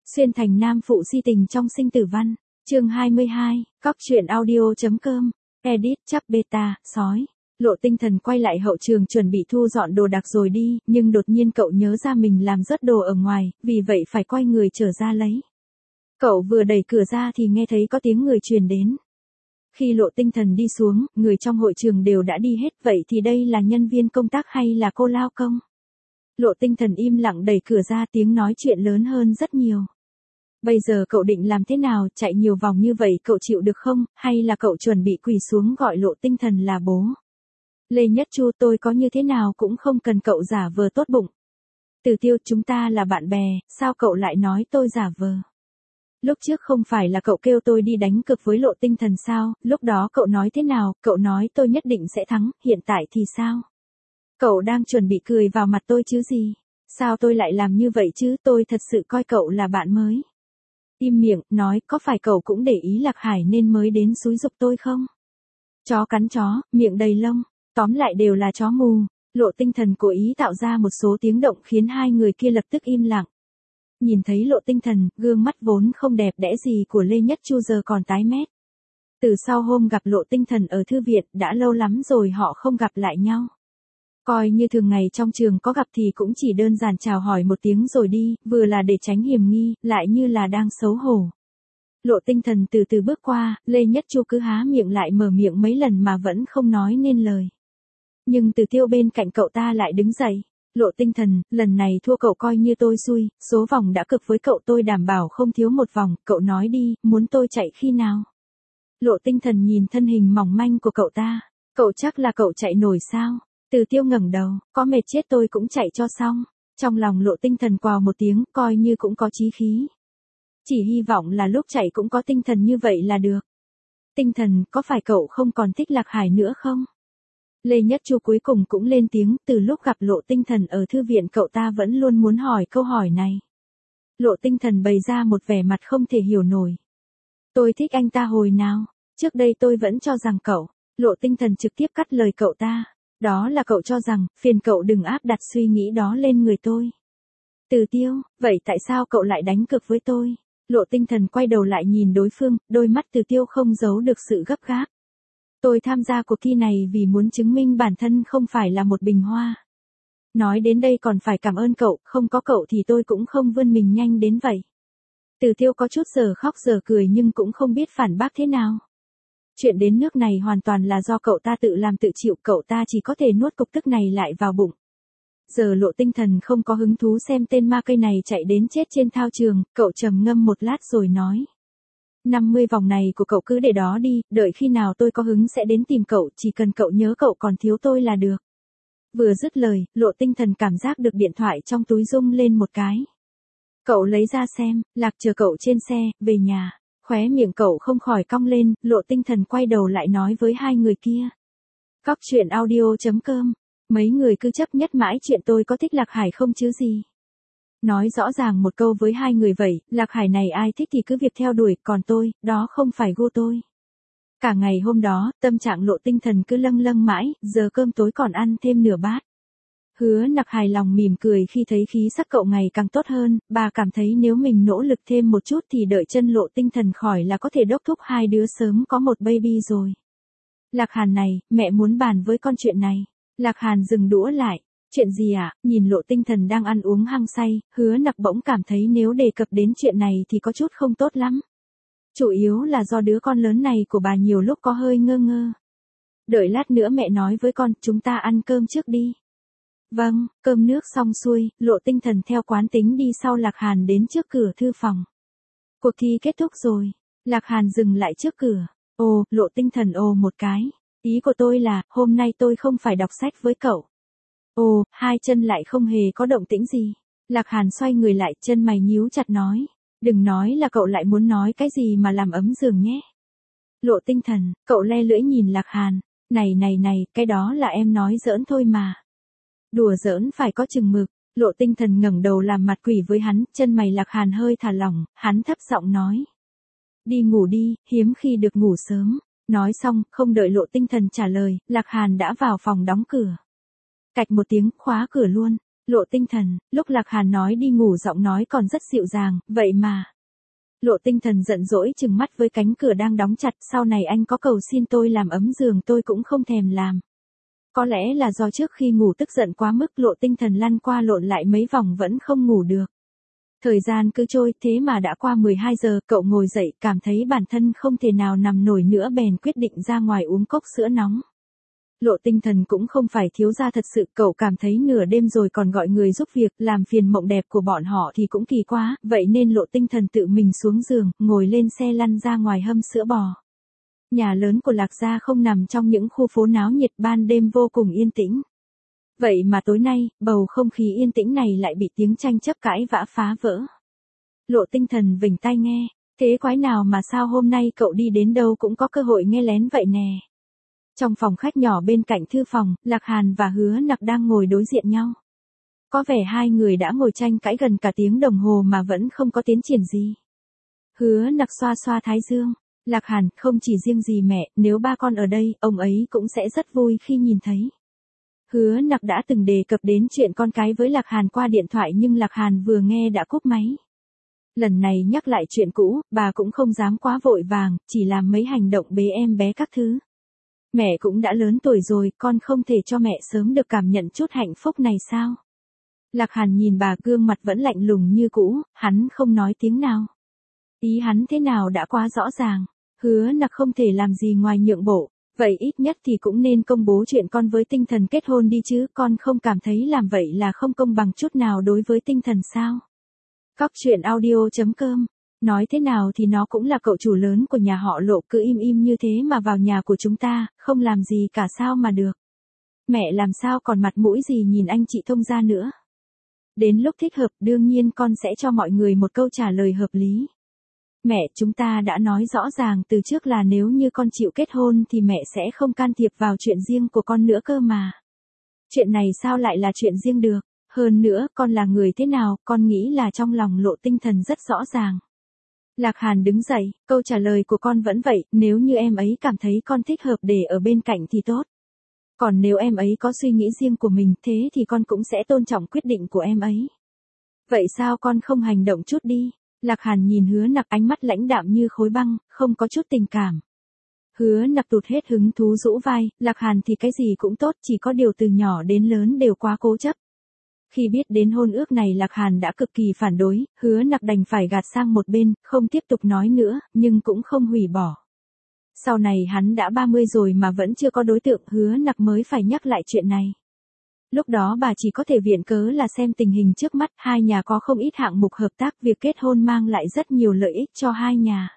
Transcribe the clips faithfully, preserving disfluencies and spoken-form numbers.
Xuyên thành nam phụ si tình trong sinh tử văn, chương hai mươi hai, cóc truyện audio.com, edit chắp beta, sói. Lộ Tinh Thần quay lại hậu trường chuẩn bị thu dọn đồ đạc rồi đi, nhưng đột nhiên cậu nhớ ra mình làm rớt đồ ở ngoài, vì vậy phải quay người trở ra lấy. Cậu vừa đẩy cửa ra thì nghe thấy có tiếng người truyền đến. Khi Lộ Tinh Thần đi xuống, người trong hội trường đều đã đi hết, vậy thì đây là nhân viên công tác hay là cô lao công? Lộ Tinh Thần im lặng đẩy cửa ra, tiếng nói chuyện lớn hơn rất nhiều. Bây giờ cậu định làm thế nào, chạy nhiều vòng như vậy cậu chịu được không, hay là cậu chuẩn bị quỳ xuống gọi Lộ Tinh Thần là bố? Lê Nhất Chu, tôi có như thế nào cũng không cần cậu giả vờ tốt bụng. Từ Tiêu, chúng ta là bạn bè, sao cậu lại nói tôi giả vờ? Lúc trước không phải là cậu kêu tôi đi đánh cược với Lộ Tinh Thần sao, lúc đó cậu nói thế nào, cậu nói tôi nhất định sẽ thắng, hiện tại thì sao? Cậu đang chuẩn bị cười vào mặt tôi chứ gì? Sao tôi lại làm như vậy chứ, tôi thật sự coi cậu là bạn mới. Im miệng, nói, có phải cậu cũng để ý Lạc Hải nên mới đến xúi giục tôi không? Chó cắn chó, miệng đầy lông, tóm lại đều là chó mù. Lộ Tinh Thần cố ý tạo ra một số tiếng động khiến hai người kia lập tức im lặng. Nhìn thấy Lộ Tinh Thần, gương mắt vốn không đẹp đẽ gì của Lê Nhất Chu giờ còn tái mét. Từ sau hôm gặp Lộ Tinh Thần ở thư viện, đã lâu lắm rồi họ không gặp lại nhau. Coi như thường ngày trong trường có gặp thì cũng chỉ đơn giản chào hỏi một tiếng rồi đi, vừa là để tránh hiểm nghi, lại như là đang xấu hổ. Lộ Tinh Thần từ từ bước qua, Lê Nhất Chu cứ há miệng lại mở miệng mấy lần mà vẫn không nói nên lời. Nhưng Từ Tiêu bên cạnh cậu ta lại đứng dậy. Lộ Tinh Thần, lần này thua cậu coi như tôi xui, số vòng đã cực với cậu tôi đảm bảo không thiếu một vòng, cậu nói đi, muốn tôi chạy khi nào? Lộ Tinh Thần nhìn thân hình mỏng manh của cậu ta, cậu chắc là cậu chạy nổi sao? Từ Tiêu ngẩng đầu, có mệt chết tôi cũng chạy cho xong. Trong lòng Lộ Tinh Thần quào một tiếng, coi như cũng có chí khí. Chỉ hy vọng là lúc chạy cũng có tinh thần như vậy là được. Tinh Thần, có phải cậu không còn thích Lạc Hải nữa không? Lê Nhất Chu cuối cùng cũng lên tiếng, từ lúc gặp Lộ Tinh Thần ở thư viện cậu ta vẫn luôn muốn hỏi câu hỏi này. Lộ Tinh Thần bày ra một vẻ mặt không thể hiểu nổi. Tôi thích anh ta hồi nào? Trước đây tôi vẫn cho rằng cậu. Lộ Tinh Thần trực tiếp cắt lời cậu ta. Đó là cậu cho rằng, phiền cậu đừng áp đặt suy nghĩ đó lên người tôi. Từ Tiêu, vậy tại sao cậu lại đánh cược với tôi? Lộ Tinh Thần quay đầu lại nhìn đối phương, đôi mắt Từ Tiêu không giấu được sự gấp gáp. Tôi tham gia cuộc thi này vì muốn chứng minh bản thân không phải là một bình hoa. Nói đến đây còn phải cảm ơn cậu, không có cậu thì tôi cũng không vươn mình nhanh đến vậy. Từ Tiêu có chút giờ khóc giờ cười nhưng cũng không biết phản bác thế nào. Chuyện đến nước này hoàn toàn là do cậu ta tự làm tự chịu, cậu ta chỉ có thể nuốt cục tức này lại vào bụng. Giờ Lộ Tinh Thần không có hứng thú xem tên ma cây này chạy đến chết trên thao trường, cậu trầm ngâm một lát rồi nói. năm mươi vòng này của cậu cứ để đó đi, đợi khi nào tôi có hứng sẽ đến tìm cậu, chỉ cần cậu nhớ cậu còn thiếu tôi là được. Vừa dứt lời, Lộ Tinh Thần cảm giác được điện thoại trong túi rung lên một cái. Cậu lấy ra xem, Lạc chờ cậu trên xe, về nhà. Khóe miệng cậu không khỏi cong lên, Lộ Tinh Thần quay đầu lại nói với hai người kia. Cóc truyện audio.com, mấy người cứ chấp nhất mãi chuyện tôi có thích Lạc Hải không chứ gì. Nói rõ ràng một câu với hai người vậy, Lạc Hải này ai thích thì cứ việc theo đuổi, còn tôi, đó không phải gu tôi. Cả ngày hôm đó, tâm trạng Lộ Tinh Thần cứ lâng lâng mãi, giờ cơm tối còn ăn thêm nửa bát. Hứa Nặc hài lòng mỉm cười khi thấy khí sắc cậu ngày càng tốt hơn, bà cảm thấy nếu mình nỗ lực thêm một chút thì đợi chân Lộ Tinh Thần khỏi là có thể đốc thúc hai đứa sớm có một baby rồi. Lạc Hàn này, mẹ muốn bàn với con chuyện này. Lạc Hàn dừng đũa lại. Chuyện gì ạ? À? Nhìn Lộ Tinh Thần đang ăn uống hăng say, Hứa Nặc bỗng cảm thấy nếu đề cập đến chuyện này thì có chút không tốt lắm. Chủ yếu là do đứa con lớn này của bà nhiều lúc có hơi ngơ ngơ. Đợi lát nữa mẹ nói với con, chúng ta ăn cơm trước đi. Vâng, cơm nước xong xuôi, Lộ Tinh Thần theo quán tính đi sau Lạc Hàn đến trước cửa thư phòng. Cuộc thi kết thúc rồi. Lạc Hàn dừng lại trước cửa. Ồ, Lộ Tinh Thần ồ một cái. Ý của tôi là, hôm nay tôi không phải đọc sách với cậu. Ồ, hai chân lại không hề có động tĩnh gì. Lạc Hàn xoay người lại, chân mày nhíu chặt nói. Đừng nói là cậu lại muốn nói cái gì mà làm ấm giường nhé. Lộ Tinh Thần, cậu le lưỡi nhìn Lạc Hàn. Này này này, cái đó là em nói giỡn thôi mà. Đùa giỡn phải có chừng mực. Lộ Tinh Thần ngẩng đầu làm mặt quỷ với hắn, chân mày Lạc Hàn hơi thả lỏng, hắn thấp giọng nói. Đi ngủ đi, hiếm khi được ngủ sớm. Nói xong, không đợi Lộ Tinh Thần trả lời, Lạc Hàn đã vào phòng đóng cửa. Cạch một tiếng, khóa cửa luôn. Lộ Tinh Thần, lúc Lạc Hàn nói đi ngủ giọng nói còn rất dịu dàng, vậy mà. Lộ Tinh Thần giận dỗi trừng mắt với cánh cửa đang đóng chặt, sau này anh có cầu xin tôi làm ấm giường tôi cũng không thèm làm. Có lẽ là do trước khi ngủ tức giận quá mức, Lộ Tinh Thần lăn qua lộn lại mấy vòng vẫn không ngủ được. Thời gian cứ trôi, thế mà đã qua mười hai giờ, cậu ngồi dậy, cảm thấy bản thân không thể nào nằm nổi nữa bèn quyết định ra ngoài uống cốc sữa nóng. Lộ Tinh Thần cũng không phải thiếu gia thật sự, cậu cảm thấy nửa đêm rồi còn gọi người giúp việc, làm phiền mộng đẹp của bọn họ thì cũng kỳ quá, vậy nên Lộ Tinh Thần tự mình xuống giường, ngồi lên xe lăn ra ngoài hâm sữa bò. Nhà lớn của Lạc gia không nằm trong những khu phố náo nhiệt, ban đêm vô cùng yên tĩnh. Vậy mà tối nay, bầu không khí yên tĩnh này lại bị tiếng tranh chấp cãi vã phá vỡ. Lộ Tinh Thần vểnh tai nghe, thế quái nào mà sao hôm nay cậu đi đến đâu cũng có cơ hội nghe lén vậy nè. Trong phòng khách nhỏ bên cạnh thư phòng, Lạc Hàn và Hứa Nặc đang ngồi đối diện nhau. Có vẻ hai người đã ngồi tranh cãi gần cả tiếng đồng hồ mà vẫn không có tiến triển gì. Hứa Nặc xoa xoa thái dương, Lạc Hàn, không chỉ riêng gì mẹ, nếu ba con ở đây, ông ấy cũng sẽ rất vui khi nhìn thấy. Hứa Nặc đã từng đề cập đến chuyện con cái với Lạc Hàn qua điện thoại nhưng Lạc Hàn vừa nghe đã cúp máy. Lần này nhắc lại chuyện cũ, bà cũng không dám quá vội vàng, chỉ làm mấy hành động bế em bé các thứ. Mẹ cũng đã lớn tuổi rồi, con không thể cho mẹ sớm được cảm nhận chút hạnh phúc này sao? Lạc Hàn nhìn bà, gương mặt vẫn lạnh lùng như cũ, hắn không nói tiếng nào. Ý hắn thế nào đã quá rõ ràng, Hứa Nặc không thể làm gì ngoài nhượng bộ, vậy ít nhất thì cũng nên công bố chuyện con với Tinh Thần kết hôn đi chứ, con không cảm thấy làm vậy là không công bằng chút nào đối với Tinh Thần sao? Cóc truyện audio chấm com. Nói thế nào thì nó cũng là cậu chủ lớn của nhà họ Lộ, cứ im im như thế mà vào nhà của chúng ta, không làm gì cả sao mà được. Mẹ làm sao còn mặt mũi gì nhìn anh chị thông gia nữa. Đến lúc thích hợp đương nhiên con sẽ cho mọi người một câu trả lời hợp lý. Mẹ, chúng ta đã nói rõ ràng từ trước là nếu như con chịu kết hôn thì mẹ sẽ không can thiệp vào chuyện riêng của con nữa cơ mà. Chuyện này sao lại là chuyện riêng được, hơn nữa con là người thế nào, con nghĩ là trong lòng Lộ Tinh Thần rất rõ ràng. Lạc Hàn đứng dậy, câu trả lời của con vẫn vậy, nếu như em ấy cảm thấy con thích hợp để ở bên cạnh thì tốt. Còn nếu em ấy có suy nghĩ riêng của mình thế thì con cũng sẽ tôn trọng quyết định của em ấy. Vậy sao con không hành động chút đi? Lạc Hàn nhìn Hứa Nặc, ánh mắt lãnh đạm như khối băng, không có chút tình cảm. Hứa Nặc tụt hết hứng thú rũ vai, Lạc Hàn thì cái gì cũng tốt, chỉ có điều từ nhỏ đến lớn đều quá cố chấp. Khi biết đến hôn ước này Lạc Hàn đã cực kỳ phản đối, Hứa Nặc đành phải gạt sang một bên, không tiếp tục nói nữa, nhưng cũng không hủy bỏ. Sau này hắn đã ba mươi rồi mà vẫn chưa có đối tượng, Hứa Nặc mới phải nhắc lại chuyện này. Lúc đó bà chỉ có thể viện cớ là xem tình hình trước mắt, hai nhà có không ít hạng mục hợp tác, việc kết hôn mang lại rất nhiều lợi ích cho hai nhà.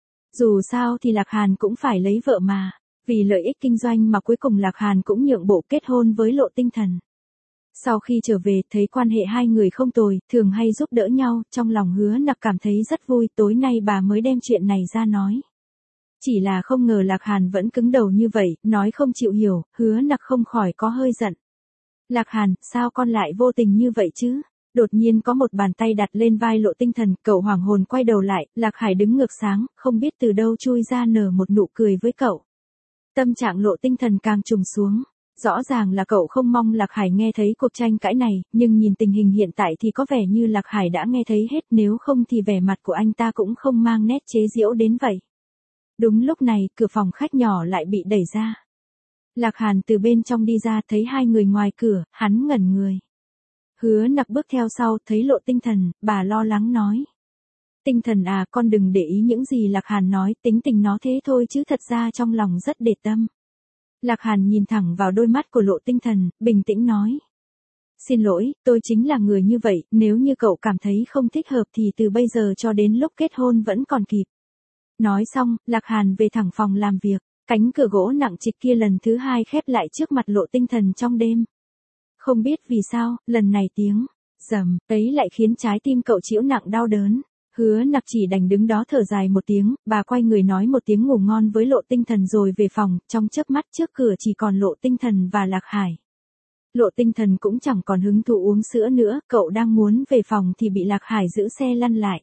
Dù sao thì Lạc Hàn cũng phải lấy vợ mà, vì lợi ích kinh doanh mà cuối cùng Lạc Hàn cũng nhượng bộ kết hôn với Lộ Tinh Thần. Sau khi trở về, thấy quan hệ hai người không tồi, thường hay giúp đỡ nhau, trong lòng Hứa Nặc cảm thấy rất vui, tối nay bà mới đem chuyện này ra nói. Chỉ là không ngờ Lạc Hàn vẫn cứng đầu như vậy, nói không chịu hiểu, Hứa Nặc không khỏi có hơi giận. Lạc Hàn, sao con lại vô tình như vậy chứ? Đột nhiên có một bàn tay đặt lên vai Lộ Tinh Thần, cậu hoảng hồn quay đầu lại, Lạc Hải đứng ngược sáng, không biết từ đâu chui ra nở một nụ cười với cậu. Tâm trạng Lộ Tinh Thần càng trùng xuống. Rõ ràng là cậu không mong Lạc Hải nghe thấy cuộc tranh cãi này, nhưng nhìn tình hình hiện tại thì có vẻ như Lạc Hải đã nghe thấy hết, nếu không thì vẻ mặt của anh ta cũng không mang nét chế giễu đến vậy. Đúng lúc này, cửa phòng khách nhỏ lại bị đẩy ra. Lạc Hàn từ bên trong đi ra, thấy hai người ngoài cửa, hắn ngẩn người. Hứa Nặc bước theo sau, thấy Lộ Tinh Thần, bà lo lắng nói. Tinh Thần à, con đừng để ý những gì Lạc Hàn nói, tính tình nó thế thôi chứ thật ra trong lòng rất để tâm. Lạc Hàn nhìn thẳng vào đôi mắt của Lộ Tinh Thần, bình tĩnh nói. Xin lỗi, tôi chính là người như vậy, nếu như cậu cảm thấy không thích hợp thì từ bây giờ cho đến lúc kết hôn vẫn còn kịp. Nói xong, Lạc Hàn về thẳng phòng làm việc, cánh cửa gỗ nặng trịch kia lần thứ hai khép lại trước mặt Lộ Tinh Thần trong đêm. Không biết vì sao, lần này tiếng rầm ấy lại khiến trái tim cậu chịu nặng đau đớn. Hứa Nặc chỉ đành đứng đó thở dài một tiếng, bà quay người nói một tiếng ngủ ngon với Lộ Tinh Thần rồi về phòng, trong chớp mắt trước cửa chỉ còn Lộ Tinh Thần và Lạc Hải. Lộ Tinh Thần cũng chẳng còn hứng thú uống sữa nữa, cậu đang muốn về phòng thì bị Lạc Hải giữ xe lăn lại.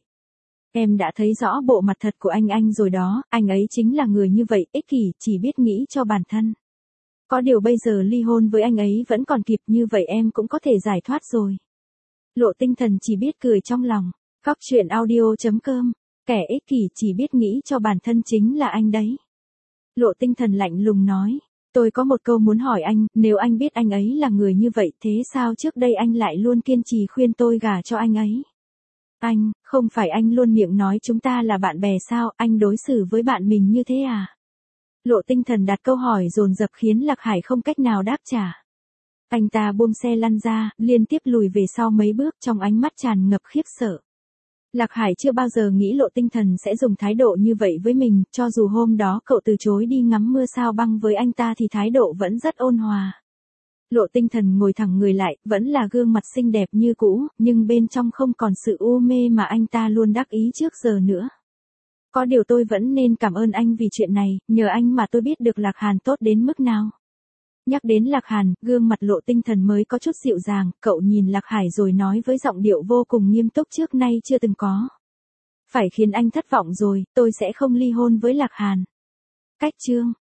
Em đã thấy rõ bộ mặt thật của anh anh rồi đó, anh ấy chính là người như vậy, ích kỷ, chỉ biết nghĩ cho bản thân. Có điều bây giờ ly hôn với anh ấy vẫn còn kịp, như vậy em cũng có thể giải thoát rồi. Lộ Tinh Thần chỉ biết cười trong lòng. Cóc truyện audio.com. Kẻ ích kỷ chỉ biết nghĩ cho bản thân chính là anh đấy. Lộ Tinh Thần lạnh lùng nói. Tôi có một câu muốn hỏi anh, nếu anh biết anh ấy là người như vậy, thế sao trước đây anh lại luôn kiên trì khuyên tôi gả cho anh ấy? Anh, không phải anh luôn miệng nói chúng ta là bạn bè sao, anh đối xử với bạn mình như thế à? Lộ Tinh Thần đặt câu hỏi dồn dập khiến Lạc Hải không cách nào đáp trả. Anh ta buông xe lăn ra, liên tiếp lùi về sau mấy bước, trong ánh mắt tràn ngập khiếp sợ. Lạc Hải chưa bao giờ nghĩ Lộ Tinh Thần sẽ dùng thái độ như vậy với mình, cho dù hôm đó cậu từ chối đi ngắm mưa sao băng với anh ta thì thái độ vẫn rất ôn hòa. Lộ Tinh Thần ngồi thẳng người lại, vẫn là gương mặt xinh đẹp như cũ, nhưng bên trong không còn sự u mê mà anh ta luôn đắc ý trước giờ nữa. Có điều tôi vẫn nên cảm ơn anh vì chuyện này, nhờ anh mà tôi biết được Lạc Hàn tốt đến mức nào. Nhắc đến Lạc Hàn, gương mặt Lộ Tinh Thần mới có chút dịu dàng, cậu nhìn Lạc Hải rồi nói với giọng điệu vô cùng nghiêm túc trước nay chưa từng có. Phải khiến anh thất vọng rồi, tôi sẽ không ly hôn với Lạc Hàn. Cách chương